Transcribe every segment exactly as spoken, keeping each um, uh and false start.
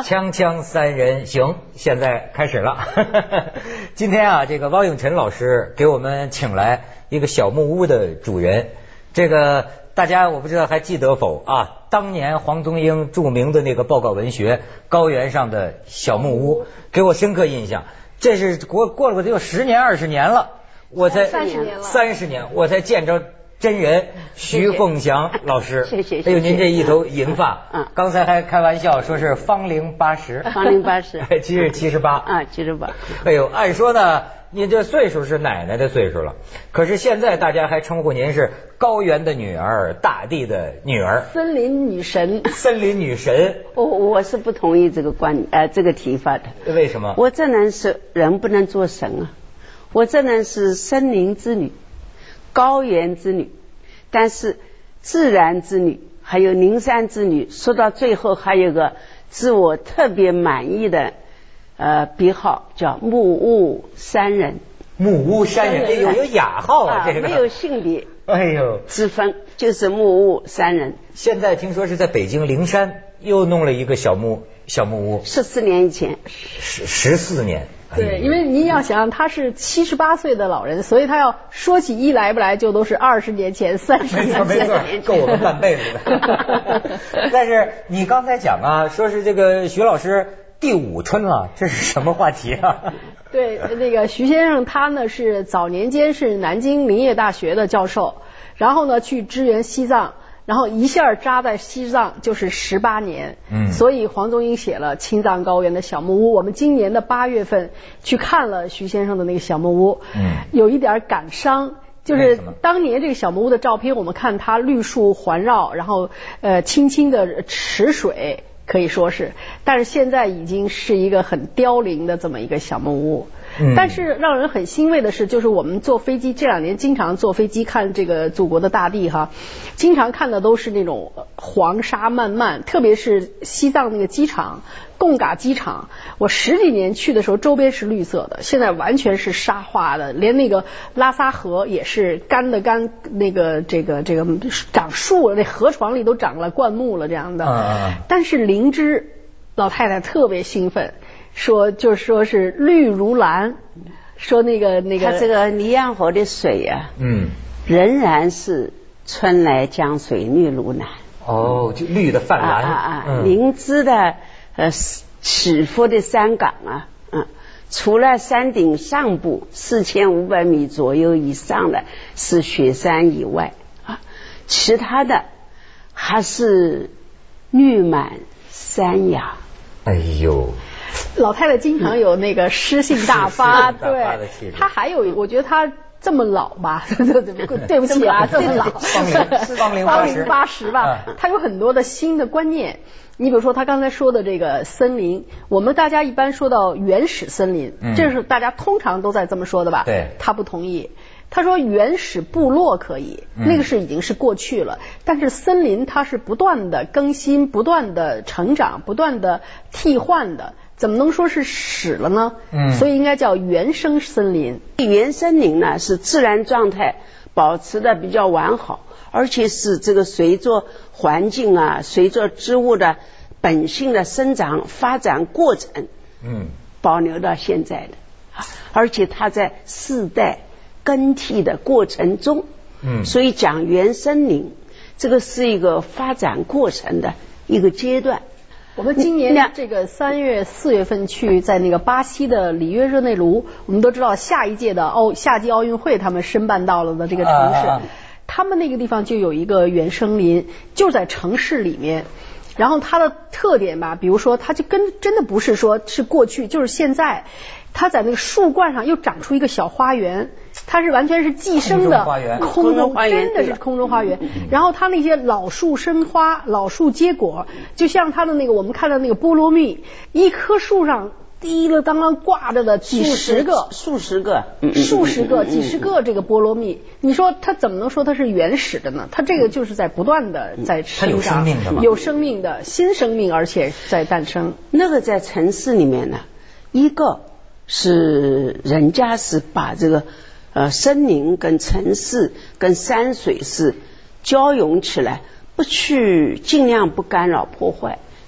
锵锵三人行，现在开始了。今天啊，这个汪永晨老师给我们请来一个小木屋的主人。这个大家我不知道还记得否啊？当年黄宗英著名的那个报告文学《高原上的小木屋》，给我深刻印象。这是过过了得有十年二十年了，我才三十年了， 三十年我才见着真人徐凤祥老师。 谢谢。 哎呦，您这一头银发，嗯，刚才还开玩笑说是芳龄八十， 芳龄八十， 其实七十八啊，七十八。 哎呦，按说呢，您这岁数是奶奶的岁数了，可是现在大家还称呼您是高原的女儿，大地的女儿， 森林女神， 森林女神。 我我是不同意这个观呃这个提法的。 为什么？ 我这人是人不能做神啊，我这人是森林之女，高原之女，但是自然之女，还有灵山之女，说到最后还有个自我特别满意的呃笔号，叫木屋山人。 木屋山人，有有雅号啊，这个没有性别， 哎呦之分，就是木屋山人。 现在听说是在北京灵山又弄了一个小木小木屋， 十四年以前， 十十四年。 对，因为您要想他是七十八岁的老人，所以他要说起一来不来就都是二十年前、三十年前， 没错，没错，够我们半辈子的。但是你刚才讲啊，说是这个徐老师第五春了，这是什么话题啊？ 对，那个徐先生他呢是早年间是南京林业大学的教授，然后呢去支援西藏。然后一下扎在西藏就是十八年，嗯，所以黄宗英写了《青藏高原的小木屋》。我们今年的八月份去看了徐先生的那个小木屋，嗯，有一点感伤，就是当年这个小木屋的照片，我们看它绿树环绕，然后呃清清的池水，可以说是，但是现在已经是一个很凋零的这么一个小木屋。嗯、但是让人很欣慰的是，就是我们坐飞机这两年经常坐飞机看这个祖国的大地哈，经常看的都是那种黄沙漫漫，特别是西藏那个机场贡嘎机场，我十几年去的时候周边是绿色的，现在完全是沙化的，连那个拉萨河也是干的干，那个这个这个长树了，那河床里都长了灌木了这样的。嗯、但是灵芝老太太特别兴奋。说就是说是绿如蓝，说那个那个， 它这个尼洋河的水呀、啊，嗯，仍然是春来江水绿如蓝。 哦，就绿的泛蓝啊啊！嗯、灵芝的呃起伏的山岗啊，嗯，除了山顶上部四千五百米左右以上的是雪山以外啊，其他的还是绿满山崖。 哎呦。 老太太经常有那个诗性大发，对，她还有，我觉得她这么老吧，对不起啊，这么老， 芳龄芳龄八十吧，她有很多的新的观念。你比如说，她刚才说的这个森林，我们大家一般说到原始森林，这是大家通常都在这么说的吧？ 对， 她不同意。他说原始部落可以，那个是已经是过去了，嗯、但是森林它是不断的更新、不断的成长、不断的替换的，怎么能说是始了呢？嗯，所以应该叫原生森林。 原森林呢是自然状态保持的比较完好，而且是这个随着环境啊，随着植物的本性的生长发展过程，嗯，保留到现在的，而且它在世代更替的过程中，嗯，所以讲原森林，这个是一个发展过程的一个阶段。 我们今年这个三月四月份去在那个巴西的里约热内卢，我们都知道下一届的奥夏季奥运会他们申办到了的这个城市，啊啊啊他们那个地方就有一个原生林，就在城市里面。然后它的特点吧，比如说它就跟真的不是说是过去，就是现在。它在那个树冠上又长出一个小花园，它是完全是寄生的空中花园，真的是空中花园。然后它那些老树生花，老树结果，就像它的那个我们看到那个菠萝蜜，一棵树上滴了当当挂着的几十个、 数十个、 数十个、几十个这个菠萝蜜，你说它怎么能说它是原始的呢？它这个就是在不断的在生长， 它有生命的吗？ 有生命的新生命，而且在诞生。 那个在城市里面呢，一个。是人家是把这个呃森林跟城市跟山水是交融起来，不去尽量不干扰破坏，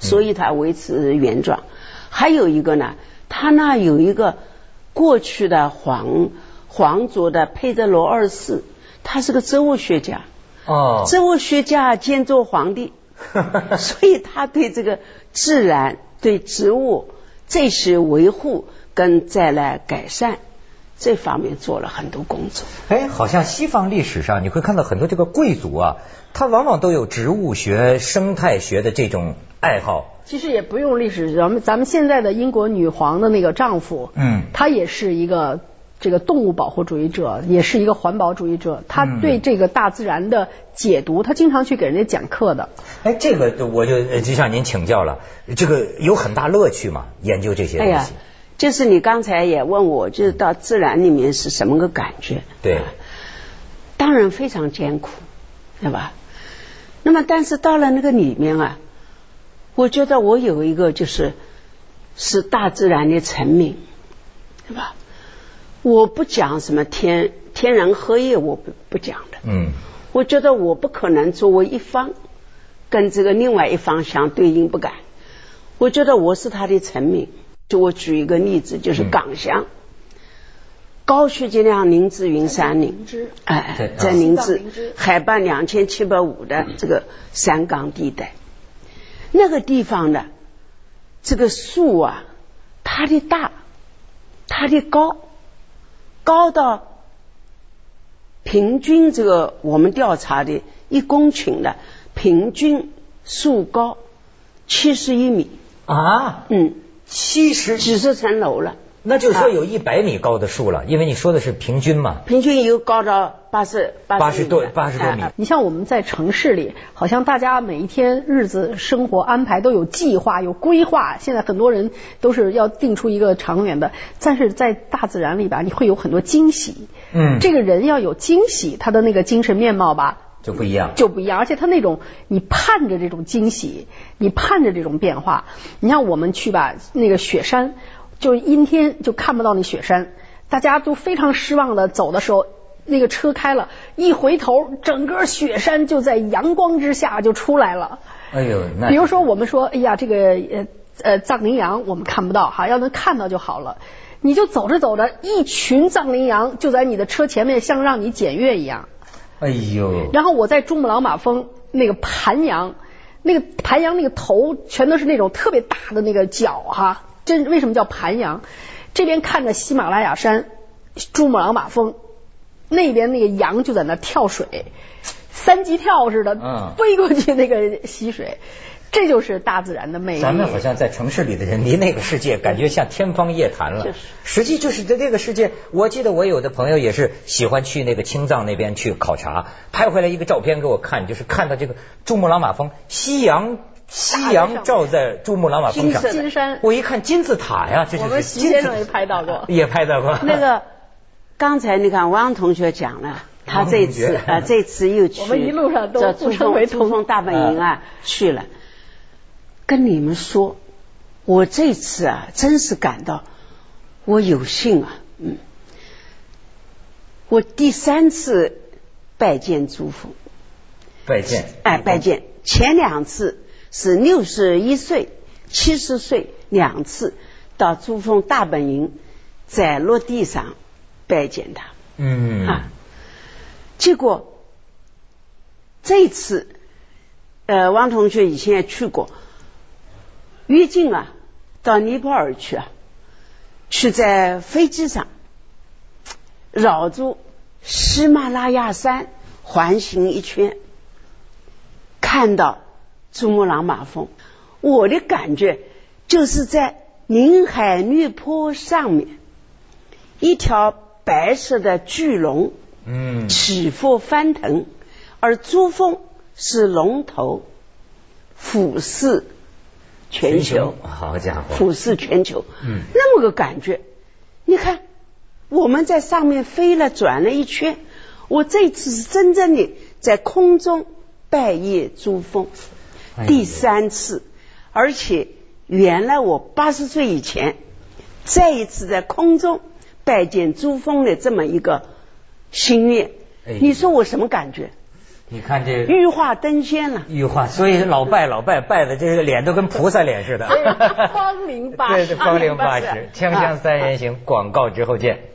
所以它维持原状。还有一个呢，它那有一个过去的皇皇族的佩德罗二世，他是个植物学家， 哦， 植物学家兼做皇帝，所以他对这个自然、对植物这些维护跟再来改善这方面做了很多工作。 哎，好像西方历史上你会看到很多这个贵族啊，他往往都有植物学、生态学的这种爱好。 其实也不用历史，咱们咱们现在的英国女皇的那个丈夫，嗯，他也是一个这个动物保护主义者，也是一个环保主义者，他对这个大自然的解读，他经常去给人家讲课的。 哎，这个我就就向您请教了，这个有很大乐趣嘛，研究这些东西。哎呀， 就是你刚才也问我，就是到自然里面是什么个感觉？ 对， 当然非常艰苦，对吧？那么但是到了那个里面啊，我觉得我有一个就是是大自然的臣民，对吧？我不讲什么天天人合一，我不不讲的。嗯，我觉得我不可能作为一方跟这个另外一方相对应，不敢。我觉得我是他的臣民。就我举一个例子，就是港乡、嗯、高雪结亮林芝云山林，哎，在林芝海拔两千七百五的这个山岗地带，那个地方的这个树啊，它的大，它的高，高到平均这个我们调查的一公顷的平均树高七十一米啊，嗯。七十几十层楼了， 那就是说有一百米高的树了，啊，因为你说的是平均嘛， 平均有高到八十八十多八十多米， 啊。你像我们在城市里，好像大家每一天日子生活安排都有计划有规划，现在很多人都是要定出一个长远的，但是在大自然里吧，你会有很多惊喜。嗯，这个人要有惊喜，他的那个精神面貌吧。 就不一样， 就不一样，而且他那种你盼着这种惊喜，你盼着这种变化。你像我们去吧，那个雪山，就阴天就看不到那雪山，大家都非常失望的走的时候，那个车开了，一回头，整个雪山就在阳光之下就出来了。 哎呦，那比如说我们说，哎呀，这个呃呃藏羚羊我们看不到哈，要能看到就好了。你就走着走着，一群藏羚羊就在你的车前面，像让你检阅一样。 哎呦！ 然后我在珠穆朗玛峰那个盘羊，那个盘羊那个头全都是那种特别大的那个角哈，真为什么叫盘羊？这边看着喜马拉雅山、珠穆朗玛峰，那边那个羊就在那跳水，三级跳似的，嗯，飞过去那个溪水。这就是大自然的魅力。 咱们好像在城市里的人离那个世界感觉像天方夜谭了，就是、实际就是在这个世界。我记得我有的朋友也是喜欢去那个青藏那边去考察，拍回来一个照片给我看，就是看到这个珠穆朗玛峰，夕阳夕阳照在珠穆朗玛峰上， 金山， 我一看金字塔呀，这就是我们徐先生也拍到过， 也拍到过。 那个刚才你看汪同学讲了。他这次啊、呃，这次又去， 我们一路上都珠峰珠峰大本营啊、呃、去了。跟你们说，我这次啊，真是感到我有幸啊，嗯，我第三次拜见珠峰， 拜见， 哎，拜见。前两次是六十一岁、七十岁两次到珠峰大本营，在落地上拜见他，嗯啊，结果这次，呃，汪同学以前也去过。越境啊，到尼泊尔去啊，去在飞机上绕住喜马拉雅山环行一圈，看到珠穆朗玛峰。我的感觉就是在宁海绿坡上面，一条白色的巨龙，嗯，起伏翻腾，而珠峰是龙头，俯视。全球， 好家伙， 俯视全球，嗯，那么个感觉。你看，我们在上面飞了转了一圈，我这次是真正的在空中拜谒珠峰，哎、第三次，而且原来我八十岁以前再一次在空中拜见珠峰的这么一个心愿，哎、你说我什么感觉？ 你看这玉化登仙了， 玉化，所以老拜老拜拜的这个脸都跟菩萨脸似的。 芳龄八十， 对，芳龄八十，锵锵三人行，广告之后见。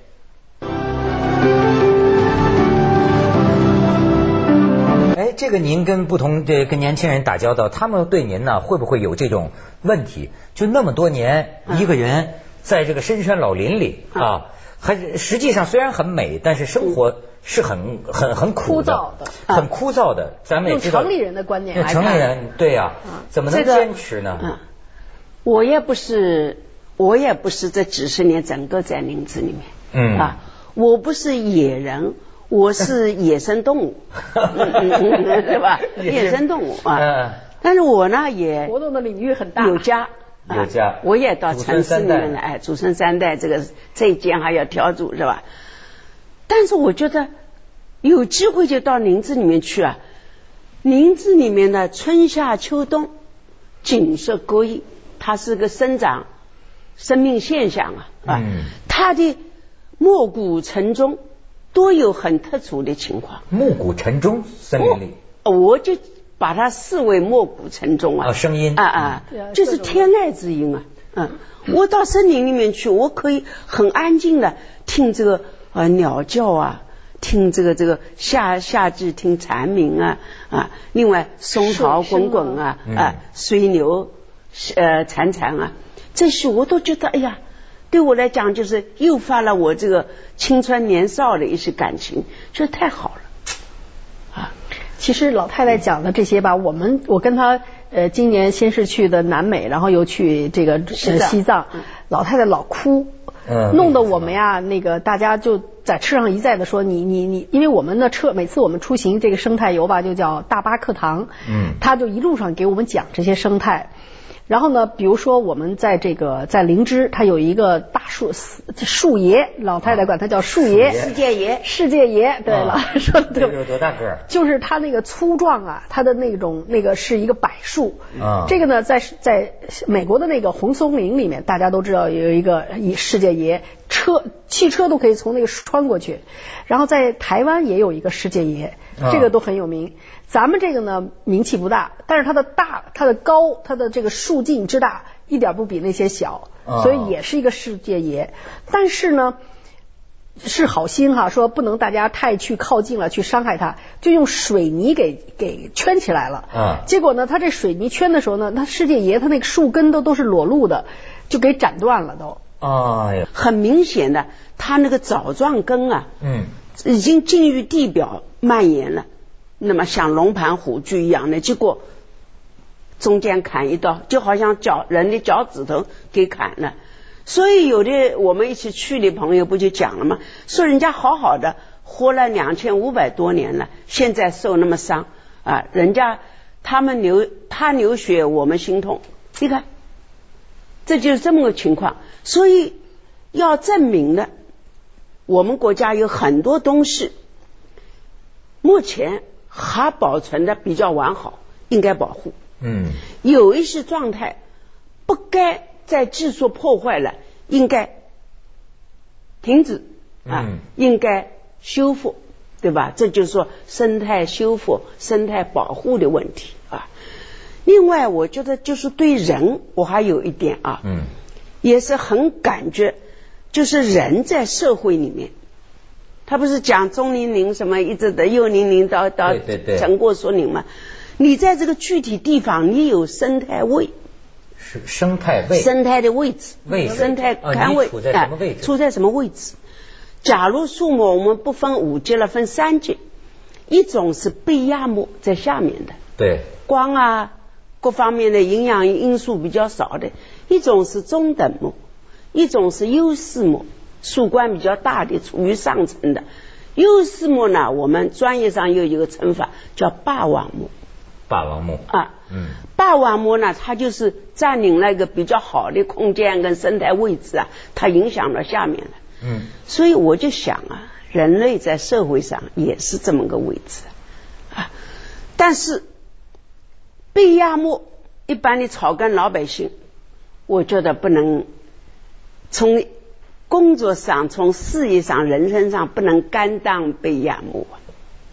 哎，这个您跟不同的跟年轻人打交道，他们对您呢会不会有这种问题？就那么多年一个人在这个深山老林里啊，还实际上虽然很美，但是生活是很很很苦的，很枯燥的。咱们也知道， 用城里人的观念来看， 城里人对呀，怎么能坚持呢？ 我也不是，我也不是这几十年整个在林子里面，嗯啊，我不是野人。我是野生动物，对吧？野生动物啊，但是我呢也活动的领域很大， 有家， 有家， 我也到城市里面来，哎，祖孙三代，这个这一间还要挑住是吧？但是我觉得有机会就到林子里面去啊，林子里面的春夏秋冬景色各异，它是个生长生命现象啊啊，它的暮鼓晨钟。都有很特殊的情况。 暮鼓晨钟，森林里， 我就把它视为暮鼓晨钟啊， 哦，声音啊啊，就是天籁之音啊。嗯，我到森林里面去，我可以很安静的听这个呃鸟叫啊，听这个这个夏夏季听蝉鸣啊啊，另外松涛滚滚啊啊，水牛呃潺潺啊，这些我都觉得哎呀。对我来讲，就是诱发了我这个青春年少的一些感情，这太好了啊！ 其实老太太讲的这些吧，我们我跟她呃，今年先是去的南美，然后又去这个呃西藏，老太太老哭，嗯，弄得我们呀，那个大家就在车上一再的说你你你，因为我们的车每次我们出行这个生态游吧，就叫大巴课堂，嗯，他就一路上给我们讲这些生态。然后呢，比如说我们在这个在灵芝，它有一个大树树爷，老太太管它叫树爷， 世界爷， 世界爷，对了，说的对， 有多大个？ 就是它那个粗壮啊，它的那种那个是一个柏树啊。这个呢，在在美国的那个红松林里面，大家都知道有一个世界爷，车汽车都可以从那个穿过去。然后在台湾也有一个世界爷，这个都很有名。咱们这个呢名气不大，但是它的大、它的高、它的这个树径之大，一点不比那些小，所以也是一个世界爷。但是呢，是好心哈，说不能大家太去靠近了，去伤害它，就用水泥给给圈起来了。啊，结果呢，它这水泥圈的时候呢，它世界爷它那个树根都都是裸露的，就给斩断了都。 哎呀， 很明显的，它那个藻状根啊，嗯，已经进入地表蔓延了。那么像龙盘虎踞一样的，结果中间砍一刀，就好像脚人的脚趾头给砍了。所以有的我们一起去的朋友不就讲了吗？说人家好好的活了两千五百多年了，现在受那么伤啊，人家他们流他流血，我们心痛。你看，这就是这么个情况。所以要证明的，我们国家有很多东西，目前还保存的比较完好，应该保护。嗯，有一些状态不该再技术破坏了，应该停止啊，嗯、应该修复，对吧？这就是说生态修复、生态保护的问题啊。另外，我觉得就是对人，我还有一点啊，嗯，也是很感觉，就是人在社会里面。他不是讲中年龄什么一直的幼年龄到到成过说龄嘛？你在这个具体地方，你有生态位， 是生态位， 生态的位置， 位生态单位、 哦、处在什么位置？ 处在什么位置？假如树木我们不分五阶了，分三阶，一种是背压木在下面的， 对， 光啊各方面的营养因素比较少的；一种是中等木，一种是优势木。树冠比较大的，处于上层的。优势木呢，我们专业上又有一个称法叫霸王木。 霸王木啊，嗯，霸王木呢，它就是占领了一个比较好的空间跟生态位置啊，它影响到下面了。嗯，所以我就想啊，人类在社会上也是这么个位置啊。但是背压木，一般的草根老百姓，我觉得不能从工作上、从事业上、人生上不能甘当背压木啊！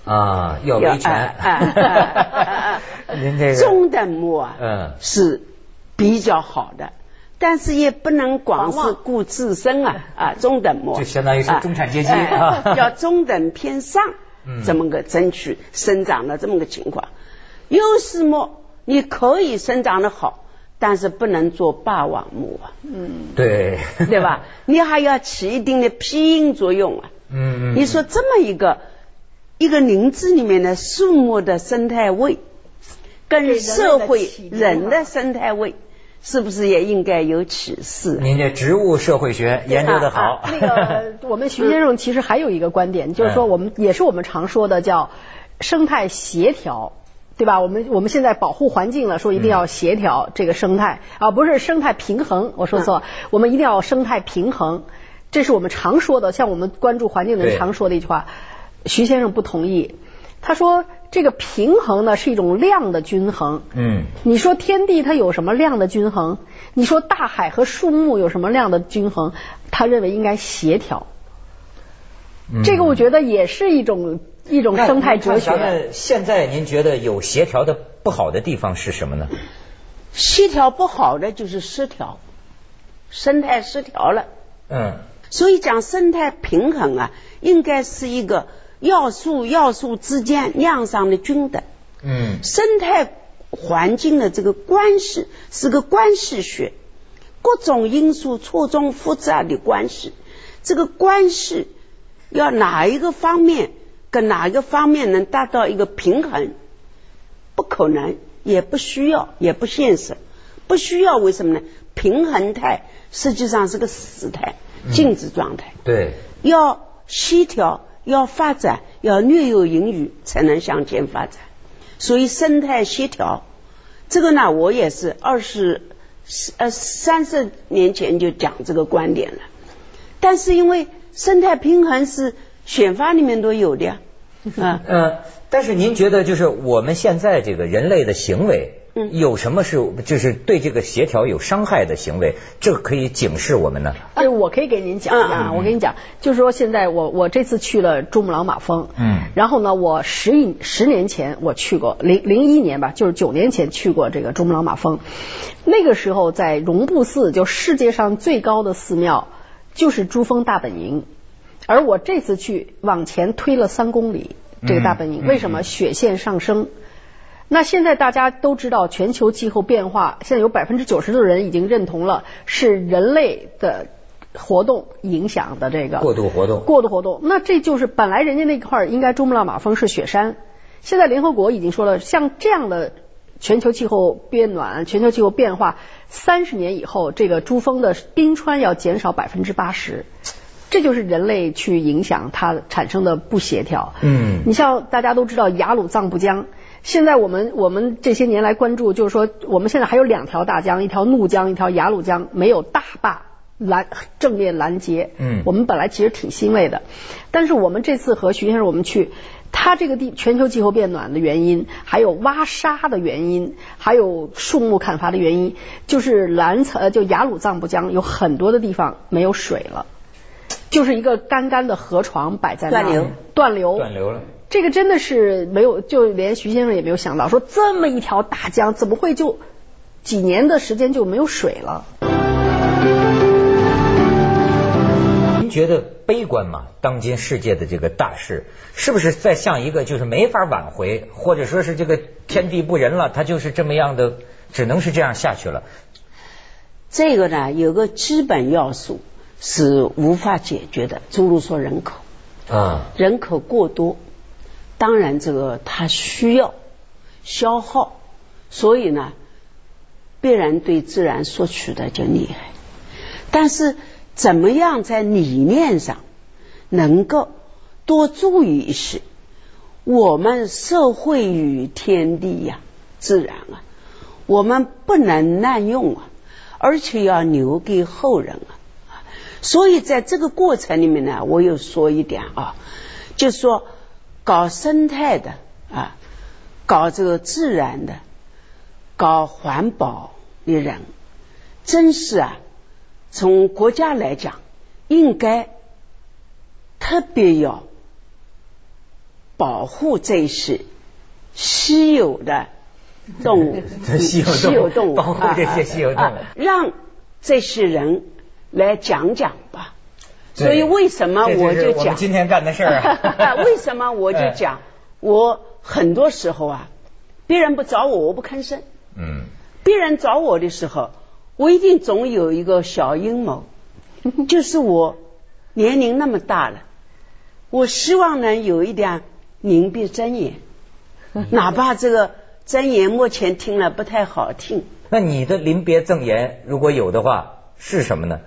啊，要维权。啊啊啊、 您这个中等木啊， 嗯， 是比较好的，但是也不能光是顾自身啊啊，中等木就相当于是中产阶级啊， 啊要中等偏上， 嗯， 这么个争取生长的这么个情况。优势木你可以生长的好，但是不能做霸王木啊， 嗯，对， 对吧？你还要起一定的庇荫作用啊， 嗯嗯， 你说这么一个一个林子里面的树木的生态位，跟社会人的生态位，是不是也应该有启示？ 您这植物社会学研究的好。 啊啊、那个，我们徐先生其实还有一个观点，就是说我们也是我们常说的叫生态协调。对吧？我们我们现在保护环境了，说一定要协调这个生态啊，不是生态平衡，我说错，我们一定要生态平衡，这是我们常说的，像我们关注环境的人常说的一句话。徐先生不同意，他说这个平衡呢是一种量的均衡。嗯，你说天地它有什么量的均衡？你说大海和树木有什么量的均衡？他认为应该协调。嗯、这个我觉得也是一种。一种生态哲学。 现在您觉得有协调的不好的地方是什么呢？ 协调不好的就是失调，生态失调了。嗯，所以讲生态平衡啊，应该是一个要素要素之间量上的均等。嗯，生态环境的这个关系是个关系学，各种因素错综复杂的关系，这个关系要哪一个方面跟哪一个方面能达到一个平衡，不可能，也不需要，也不现实。不需要，为什么呢？平衡态实际上是个死态，静止状态。 嗯、对， 要协调，要发展，要略有盈余，才能向前发展。所以生态协调，这个呢，我也是二十呃三十年前就讲这个观点了。但是因为生态平衡是选法里面都有的呀。 嗯呃，但是您觉得就是我们现在这个人类的行为，嗯，有什么是就是对这个协调有伤害的行为，这个可以警示我们呢？ 哎，我可以给您讲啊，嗯、我跟你讲，就是说现在我我这次去了珠穆朗玛峰，嗯，然后呢，我十一十年前我去过，零零一年吧，就是九年前去过这个珠穆朗玛峰，那个时候在绒布寺，就世界上最高的寺庙就是珠峰大本营。而我这次去往前推了三公里，这个大本营、嗯、为什么？雪线上升。那现在大家都知道，全球气候变化，现在有百分之九十的人已经认同了是人类的活动影响的这个过度活动。 过度活动，那这就是本来人家那块应该珠穆朗玛峰是雪山，现在联合国已经说了，像这样的全球气候变暖、全球气候变化，三十年以后，这个珠峰的冰川要减少百分之八十。这就是人类去影响它产生的不协调。嗯，你像大家都知道雅鲁藏布江，现在我们我们这些年来关注，就是说我们现在还有两条大江，一条怒江，一条雅鲁江，没有大坝拦正面拦截。嗯，我们本来其实挺欣慰的，但是我们这次和徐先生我们去，它这个地全球气候变暖的原因，还有挖沙的原因，还有树木砍伐的原因，就是蓝层就雅鲁藏布江有很多的地方没有水了。就是一个干干的河床摆在那， 断流， 断流， 断流了。 这个真的是没有，就连徐先生也没有想到，说这么一条大江，怎么会就几年的时间就没有水了？ 您觉得悲观吗？当今世界的这个大事，是不是在像一个就是没法挽回，或者说是这个天地不仁了，它就是这么样的，只能是这样下去了？ 这个呢，有个基本要素是无法解决的，诸如说人口啊，人口过多，当然这个它需要消耗，所以呢，必然对自然索取的就厉害。但是怎么样在理念上能够多注意一些？我们社会与天地呀、啊、自然啊，我们不能滥用啊，而且要留给后人啊。所以在这个过程里面呢，我有说一点啊，就是说搞生态的啊，搞这个自然的，搞环保的人，真是啊，从国家来讲，应该特别要保护这些稀有的动物， 稀有稀有动物， 保护这些稀有动物， 啊啊、让这些人来讲讲吧。所以为什么我就讲我们今天干的事儿啊？ 为什么我就讲，我很多时候啊，别人不找我，我不吭声。 嗯。 别人找我的时候，我一定总有一个小阴谋，就是我年龄那么大了，我希望能有一点临别真言，哪怕这个真言目前听了不太好听。 那你的临别赠言如果有的话是什么呢？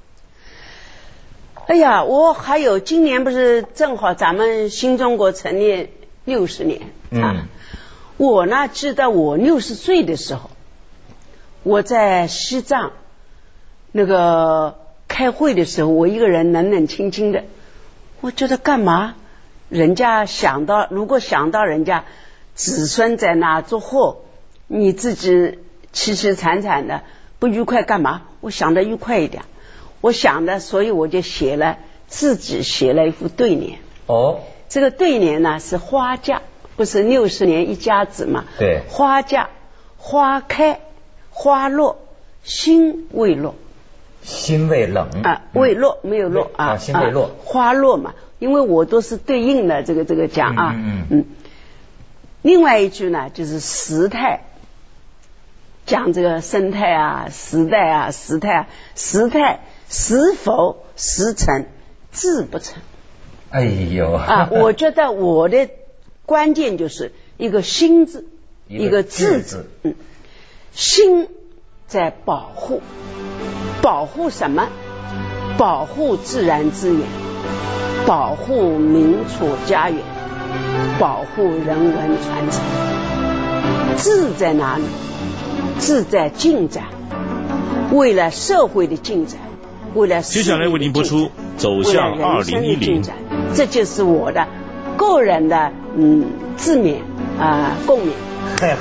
哎呀，我还有今年不是正好咱们新中国成立六十年啊、嗯，我呢记得我六十岁的时候，我在西藏那个开会的时候，我一个人冷冷清清的，我觉得干嘛？人家想到，如果想到人家子孙在那做祸，你自己凄凄惨惨的不愉快干嘛？我想得愉快一点，我想的，所以我就写了，自己写了一副对联。 哦， 这个对联呢是花架，不是六十年一家子嘛？ 对， 花架，花开花落，心未落。 心未冷啊，未落没有落啊， 心未落、啊， 花落嘛，因为我都是对应的这个这个讲啊， 嗯嗯嗯。另外一句呢，就是时态，讲这个生态啊、时代啊、时态啊，时态是否时成，志不成。 哎呦啊，我觉得我的关键就是一个心字，一个志字，嗯，心在保护。保护什么？保护自然资源，保护民族家园，保护人文传承。志在哪里？志在进展，为了社会的进展，为了接下来为您播出走向二零一零， 这就是我的个人的嗯自勉啊、呃、共勉。